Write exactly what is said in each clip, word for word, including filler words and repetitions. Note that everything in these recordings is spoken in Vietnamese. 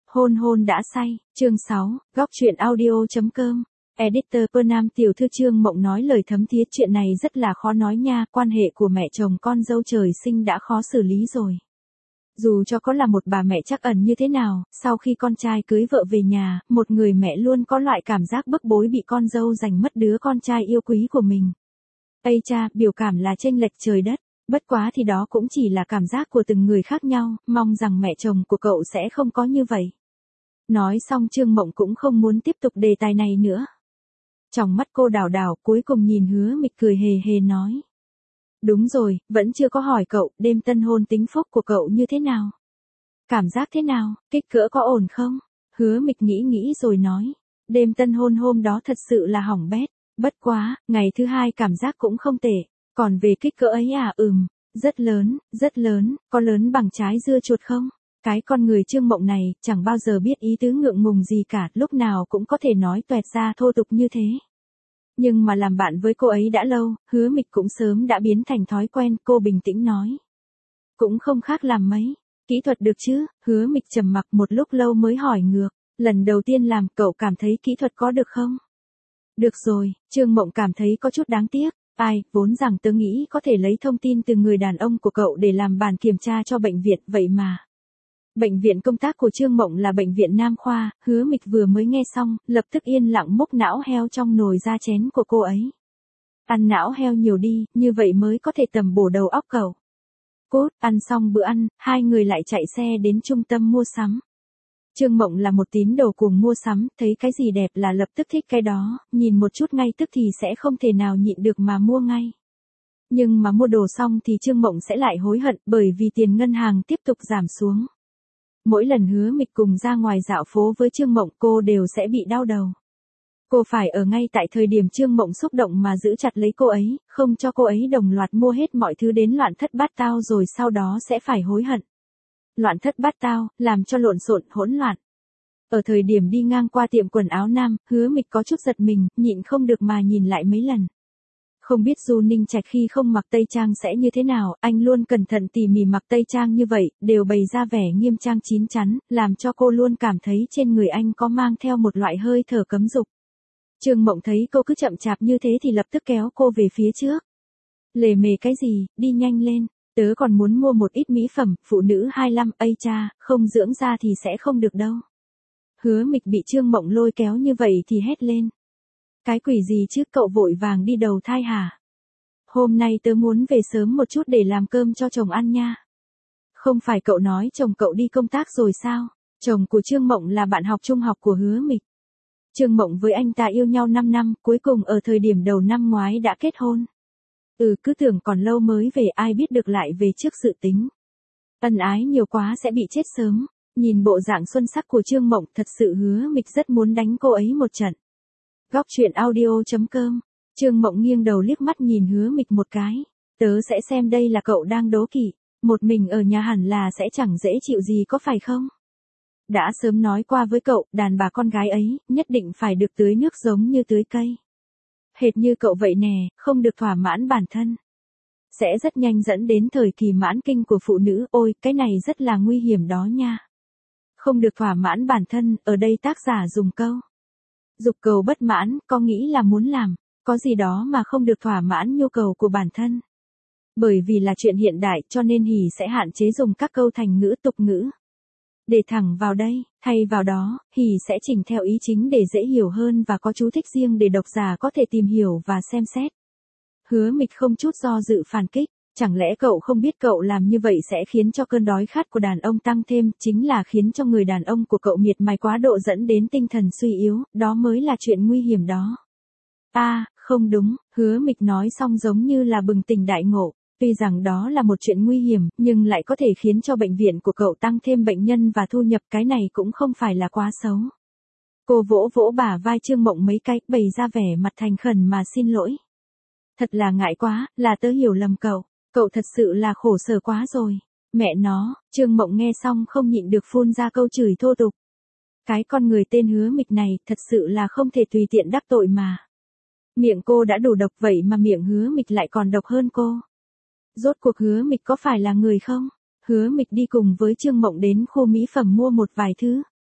Hôn hôn đã say, chương sáu, góc truyện audio.com. Editor Pernam tiểu thư Trương Mộng nói lời thấm thía, chuyện này rất là khó nói nha, quan hệ của mẹ chồng con dâu trời sinh đã khó xử lý rồi. Dù cho có là một bà mẹ trắc ẩn như thế nào, sau khi con trai cưới vợ về nhà, một người mẹ luôn có loại cảm giác bức bối bị con dâu giành mất đứa con trai yêu quý của mình. Ây cha, biểu cảm là chênh lệch trời đất, bất quá thì đó cũng chỉ là cảm giác của từng người khác nhau, mong rằng mẹ chồng của cậu sẽ không có như vậy. Nói xong Trương Mộng cũng không muốn tiếp tục đề tài này nữa. Trong mắt cô đảo đảo, cuối cùng nhìn Hứa Mịch cười hề hề nói. Đúng rồi, vẫn chưa có hỏi cậu, đêm tân hôn tính phúc của cậu như thế nào? Cảm giác thế nào, kích cỡ có ổn không? Hứa Mịch nghĩ nghĩ rồi nói. Đêm tân hôn hôm đó thật sự là hỏng bét, bất quá, ngày thứ hai cảm giác cũng không tệ. Còn về kích cỡ ấy à, ừm, rất lớn, rất lớn, có lớn bằng trái dưa chuột không? Cái con người Trương Mộng này, chẳng bao giờ biết ý tứ ngượng ngùng gì cả, lúc nào cũng có thể nói toẹt ra thô tục như thế. Nhưng mà làm bạn với cô ấy đã lâu, Hứa Mịch cũng sớm đã biến thành thói quen, cô bình tĩnh nói. Cũng không khác làm mấy, kỹ thuật được chứ, Hứa Mịch trầm mặc một lúc lâu mới hỏi ngược, lần đầu tiên làm cậu cảm thấy kỹ thuật có được không? Được rồi, Trương Mộng cảm thấy có chút đáng tiếc. Ai, vốn rằng tớ nghĩ có thể lấy thông tin từ người đàn ông của cậu để làm bản kiểm tra cho bệnh viện, vậy mà. Bệnh viện công tác của Trương Mộng là bệnh viện Nam Khoa, Hứa Mịch vừa mới nghe xong, lập tức yên lặng múc não heo trong nồi ra chén của cô ấy. Ăn não heo nhiều đi, như vậy mới có thể tầm bổ đầu óc cậu. Cút, ăn xong bữa ăn, hai người lại chạy xe đến trung tâm mua sắm. Trương Mộng là một tín đồ cuồng mua sắm, thấy cái gì đẹp là lập tức thích cái đó, nhìn một chút ngay tức thì sẽ không thể nào nhịn được mà mua ngay. Nhưng mà mua đồ xong thì Trương Mộng sẽ lại hối hận bởi vì tiền ngân hàng tiếp tục giảm xuống. Mỗi lần Hứa Mịch cùng ra ngoài dạo phố với Trương Mộng cô đều sẽ bị đau đầu. Cô phải ở ngay tại thời điểm Trương Mộng xúc động mà giữ chặt lấy cô ấy, không cho cô ấy đồng loạt mua hết mọi thứ đến loạn thất bát tao rồi sau đó sẽ phải hối hận. Loạn thất bát tao, làm cho lộn xộn, hỗn loạn. Ở thời điểm đi ngang qua tiệm quần áo nam, Hứa Mịch có chút giật mình, nhịn không được mà nhìn lại mấy lần. Không biết Du Ninh Trạch khi không mặc tây trang sẽ như thế nào, anh luôn cẩn thận tỉ mỉ mặc tây trang như vậy, đều bày ra vẻ nghiêm trang chín chắn, làm cho cô luôn cảm thấy trên người anh có mang theo một loại hơi thở cấm dục. Trương Mộng thấy cô cứ chậm chạp như thế thì lập tức kéo cô về phía trước. Lề mề cái gì, đi nhanh lên, tớ còn muốn mua một ít mỹ phẩm, phụ nữ hai mươi lăm, ây cha, không dưỡng da thì sẽ không được đâu. Hứa Mịch bị Trương Mộng lôi kéo như vậy thì hét lên. Cái quỷ gì chứ, cậu vội vàng đi đầu thai hả? Hôm nay tớ muốn về sớm một chút để làm cơm cho chồng ăn nha. Không phải cậu nói chồng cậu đi công tác rồi sao? Chồng của Trương Mộng là bạn học trung học của Hứa Mịch. Trương Mộng với anh ta yêu nhau năm năm, cuối cùng ở thời điểm đầu năm ngoái đã kết hôn. Ừ, cứ tưởng còn lâu mới về, ai biết được lại về trước dự tính. Ân ái nhiều quá sẽ bị chết sớm. Nhìn bộ dạng xuân sắc của Trương Mộng, thật sự Hứa Mịch rất muốn đánh cô ấy một trận. Góc truyện audio.com. Trương Mộng nghiêng đầu liếc mắt nhìn Hứa Mịch một cái. Tớ sẽ xem đây là cậu đang đố kỵ. Một mình ở nhà hẳn là sẽ chẳng dễ chịu gì có phải không? Đã sớm nói qua với cậu, đàn bà con gái ấy, nhất định phải được tưới nước giống như tưới cây. Hệt như cậu vậy nè, không được thỏa mãn bản thân. Sẽ rất nhanh dẫn đến thời kỳ mãn kinh của phụ nữ, ôi, cái này rất là nguy hiểm đó nha. Không được thỏa mãn bản thân, ở đây tác giả dùng câu. Dục cầu bất mãn, có nghĩ là muốn làm, có gì đó mà không được thỏa mãn nhu cầu của bản thân. Bởi vì là chuyện hiện đại cho nên Hỉ sẽ hạn chế dùng các câu thành ngữ tục ngữ. Để thẳng vào đây, thay vào đó, Hỉ sẽ chỉnh theo ý chính để dễ hiểu hơn và có chú thích riêng để độc giả có thể tìm hiểu và xem xét. Hứa Mịch không chút do dự phản kích. Chẳng lẽ cậu không biết cậu làm như vậy sẽ khiến cho cơn đói khát của đàn ông tăng thêm, chính là khiến cho người đàn ông của cậu miệt mài quá độ dẫn đến tinh thần suy yếu, đó mới là chuyện nguy hiểm đó. À, không đúng, Hứa Mịch nói xong giống như là bừng tỉnh đại ngộ, tuy rằng đó là một chuyện nguy hiểm, nhưng lại có thể khiến cho bệnh viện của cậu tăng thêm bệnh nhân và thu nhập, cái này cũng không phải là quá xấu. Cô vỗ vỗ bả vai Trương Mộng mấy cái, bày ra vẻ mặt thành khẩn mà xin lỗi. Thật là ngại quá, là tớ hiểu lầm cậu. Cậu thật sự là khổ sở quá rồi. Mẹ nó, Trương Mộng nghe xong không nhịn được phun ra câu chửi thô tục. Cái con người tên Hứa Mịch này thật sự là không thể tùy tiện đắc tội mà. Miệng cô đã đủ độc vậy mà miệng Hứa Mịch lại còn độc hơn cô. Rốt cuộc Hứa Mịch có phải là người không? Hứa Mịch đi cùng với Trương Mộng đến khu mỹ phẩm mua một vài thứ.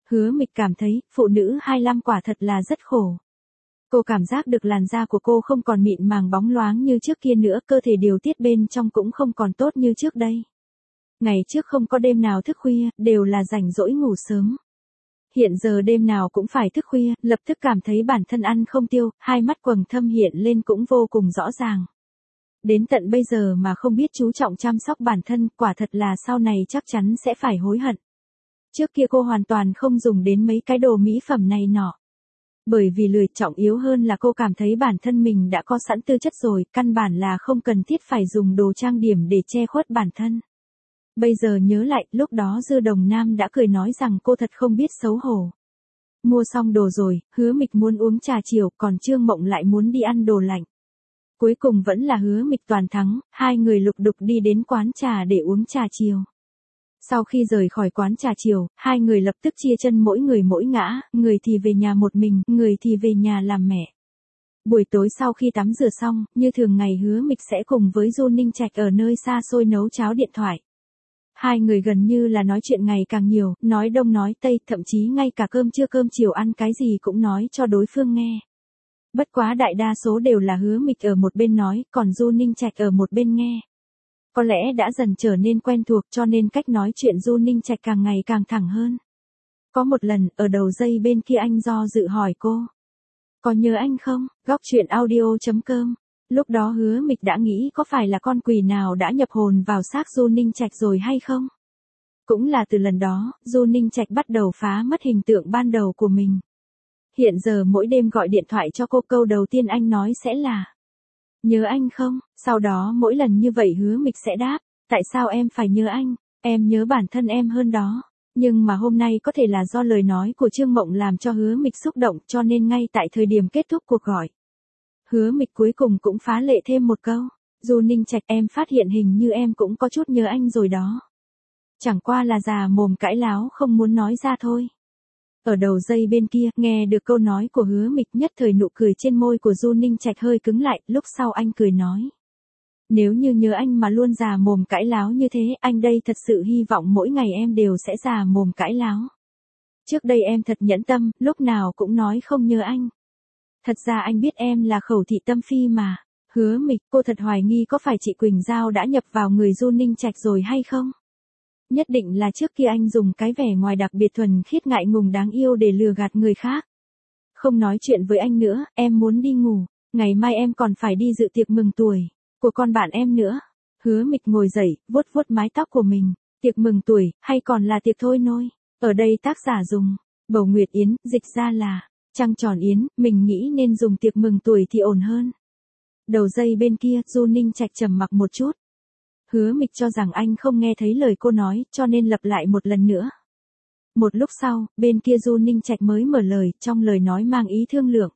Hứa Mịch cảm thấy, phụ nữ hai mươi lăm quả thật là rất khổ. Cô cảm giác được làn da của cô không còn mịn màng bóng loáng như trước kia nữa, cơ thể điều tiết bên trong cũng không còn tốt như trước đây. Ngày trước không có đêm nào thức khuya, đều là rảnh rỗi ngủ sớm. Hiện giờ đêm nào cũng phải thức khuya, lập tức cảm thấy bản thân ăn không tiêu, hai mắt quầng thâm hiện lên cũng vô cùng rõ ràng. Đến tận bây giờ mà không biết chú trọng chăm sóc bản thân, quả thật là sau này chắc chắn sẽ phải hối hận. Trước kia cô hoàn toàn không dùng đến mấy cái đồ mỹ phẩm này nọ. Bởi vì lười, trọng yếu hơn là cô cảm thấy bản thân mình đã có sẵn tư chất rồi, căn bản là không cần thiết phải dùng đồ trang điểm để che khuất bản thân. Bây giờ nhớ lại, lúc đó Dư Đồng Nam đã cười nói rằng cô thật không biết xấu hổ. Mua xong đồ rồi, Hứa Mịch muốn uống trà chiều, còn Trương Mộng lại muốn đi ăn đồ lạnh. Cuối cùng vẫn là Hứa Mịch toàn thắng, hai người lục đục đi đến quán trà để uống trà chiều. Sau khi rời khỏi quán trà chiều, hai người lập tức chia chân mỗi người mỗi ngã, người thì về nhà một mình, người thì về nhà làm mẹ. Buổi tối sau khi tắm rửa xong, như thường ngày Hứa Mịch sẽ cùng với Du Ninh Trạch ở nơi xa xôi nấu cháo điện thoại. Hai người gần như là nói chuyện ngày càng nhiều, nói đông nói tây, thậm chí ngay cả cơm trưa cơm chiều ăn cái gì cũng nói cho đối phương nghe. Bất quá đại đa số đều là Hứa Mịch ở một bên nói, còn Du Ninh Trạch ở một bên nghe. Có lẽ đã dần trở nên quen thuộc cho nên cách nói chuyện Du Ninh Trạch càng ngày càng thẳng hơn. Có một lần, ở đầu dây bên kia anh do dự hỏi cô. Có nhớ anh không? Góc chuyện audio chấm com. Lúc đó Hứa Mịch đã nghĩ có phải là con quỷ nào đã nhập hồn vào xác Du Ninh Trạch rồi hay không? Cũng là từ lần đó, Du Ninh Trạch bắt đầu phá mất hình tượng ban đầu của mình. Hiện giờ mỗi đêm gọi điện thoại cho cô, câu đầu tiên anh nói sẽ là nhớ anh không? Sau đó mỗi lần như vậy Hứa Mịch sẽ đáp, tại sao em phải nhớ anh? Em nhớ bản thân em hơn đó. Nhưng mà hôm nay có thể là do lời nói của Trương Mộng làm cho Hứa Mịch xúc động, cho nên ngay tại thời điểm kết thúc cuộc gọi, Hứa Mịch cuối cùng cũng phá lệ thêm một câu. Du Ninh Trạch, em phát hiện hình như em cũng có chút nhớ anh rồi đó. Chẳng qua là già mồm cãi láo không muốn nói ra thôi. Ở đầu dây bên kia, nghe được câu nói của Hứa Mịch, nhất thời nụ cười trên môi của Du Ninh Trạch hơi cứng lại, lúc sau anh cười nói. Nếu như nhớ anh mà luôn già mồm cãi láo như thế, anh đây thật sự hy vọng mỗi ngày em đều sẽ già mồm cãi láo. Trước đây em thật nhẫn tâm, lúc nào cũng nói không nhớ anh. Thật ra anh biết em là khẩu thị tâm phi mà. Hứa Mịch, cô thật hoài nghi có phải chị Quỳnh Giao đã nhập vào người Du Ninh Trạch rồi hay không? Nhất định là trước kia anh dùng cái vẻ ngoài đặc biệt thuần khiết ngại ngùng đáng yêu để lừa gạt người khác. Không nói chuyện với anh nữa, em muốn đi ngủ. Ngày mai em còn phải đi dự tiệc mừng tuổi của con bạn em nữa. Hứa Mịch ngồi dậy, vuốt vuốt mái tóc của mình. Tiệc mừng tuổi, hay còn là tiệc thôi nôi? Ở đây tác giả dùng Bầu Nguyệt Yến, dịch ra là Trăng Tròn Yến, mình nghĩ nên dùng tiệc mừng tuổi thì ổn hơn. Đầu dây bên kia, Du Ninh Trạch trầm mặc một chút. Hứa Mịch cho rằng anh không nghe thấy lời cô nói, cho nên lặp lại một lần nữa. Một lúc sau, bên kia Du Ninh Trạch mới mở lời, trong lời nói mang ý thương lượng.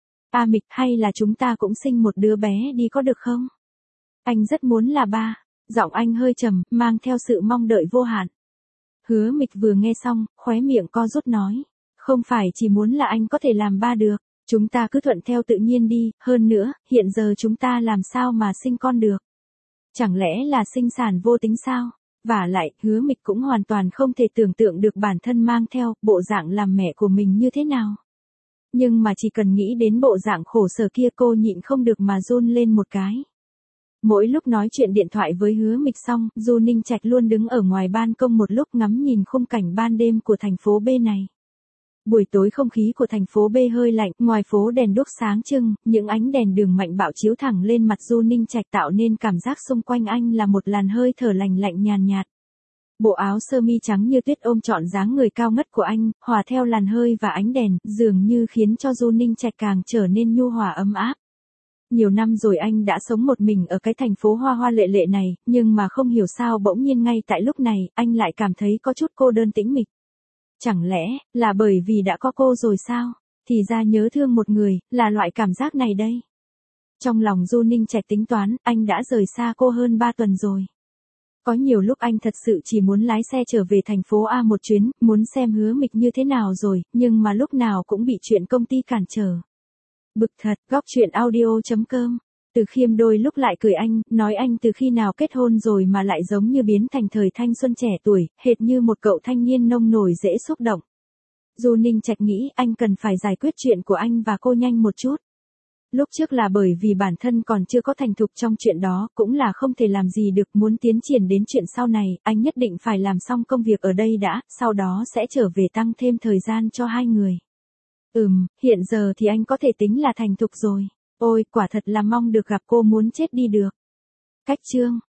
A Mịch, hay là chúng ta cũng sinh một đứa bé đi có được không? Anh rất muốn là ba. Giọng anh hơi trầm, mang theo sự mong đợi vô hạn. Hứa Mịch vừa nghe xong, khóe miệng co rút nói. Không phải chỉ muốn là anh có thể làm ba được. Chúng ta cứ thuận theo tự nhiên đi, hơn nữa, hiện giờ chúng ta làm sao mà sinh con được? Chẳng lẽ là sinh sản vô tính sao? Vả lại, Hứa Mịch cũng hoàn toàn không thể tưởng tượng được bản thân mang theo bộ dạng làm mẹ của mình như thế nào. Nhưng mà chỉ cần nghĩ đến bộ dạng khổ sở kia, cô nhịn không được mà run lên một cái. Mỗi lúc nói chuyện điện thoại với Hứa Mịch xong, Du Ninh Trạch luôn đứng ở ngoài ban công một lúc ngắm nhìn khung cảnh ban đêm của thành phố B này. Buổi tối không khí của thành phố B hơi lạnh, ngoài phố đèn đuốc sáng trưng, những ánh đèn đường mạnh bạo chiếu thẳng lên mặt Du Ninh Trạch tạo nên cảm giác xung quanh anh là một làn hơi thở lạnh lạnh nhàn nhạt. Bộ áo sơ mi trắng như tuyết ôm trọn dáng người cao ngất của anh, hòa theo làn hơi và ánh đèn, dường như khiến cho Du Ninh Trạch càng trở nên nhu hòa ấm áp. Nhiều năm rồi anh đã sống một mình ở cái thành phố hoa hoa lệ lệ này, nhưng mà không hiểu sao bỗng nhiên ngay tại lúc này, anh lại cảm thấy có chút cô đơn tĩnh mịch. Chẳng lẽ, là bởi vì đã có cô rồi sao? Thì ra nhớ thương một người, là loại cảm giác này đây. Trong lòng Du Ninh Trạch tính toán, anh đã rời xa cô hơn ba tuần rồi. Có nhiều lúc anh thật sự chỉ muốn lái xe trở về thành phố A một chuyến, muốn xem Hứa Mịch như thế nào rồi, nhưng mà lúc nào cũng bị chuyện công ty cản trở. Bực thật, góc chuyện audio chấm com. Từ Khiêm đôi lúc lại cười anh, nói anh từ khi nào kết hôn rồi mà lại giống như biến thành thời thanh xuân trẻ tuổi, hệt như một cậu thanh niên nông nổi dễ xúc động. Du Ninh Trạch nghĩ anh cần phải giải quyết chuyện của anh và cô nhanh một chút. Lúc trước là bởi vì bản thân còn chưa có thành thục trong chuyện đó, cũng là không thể làm gì được, muốn tiến triển đến chuyện sau này, anh nhất định phải làm xong công việc ở đây đã, sau đó sẽ trở về tăng thêm thời gian cho hai người. Ừm, hiện giờ thì anh có thể tính là thành thục rồi. Ôi, quả thật là mong được gặp cô muốn chết đi được. Cách chương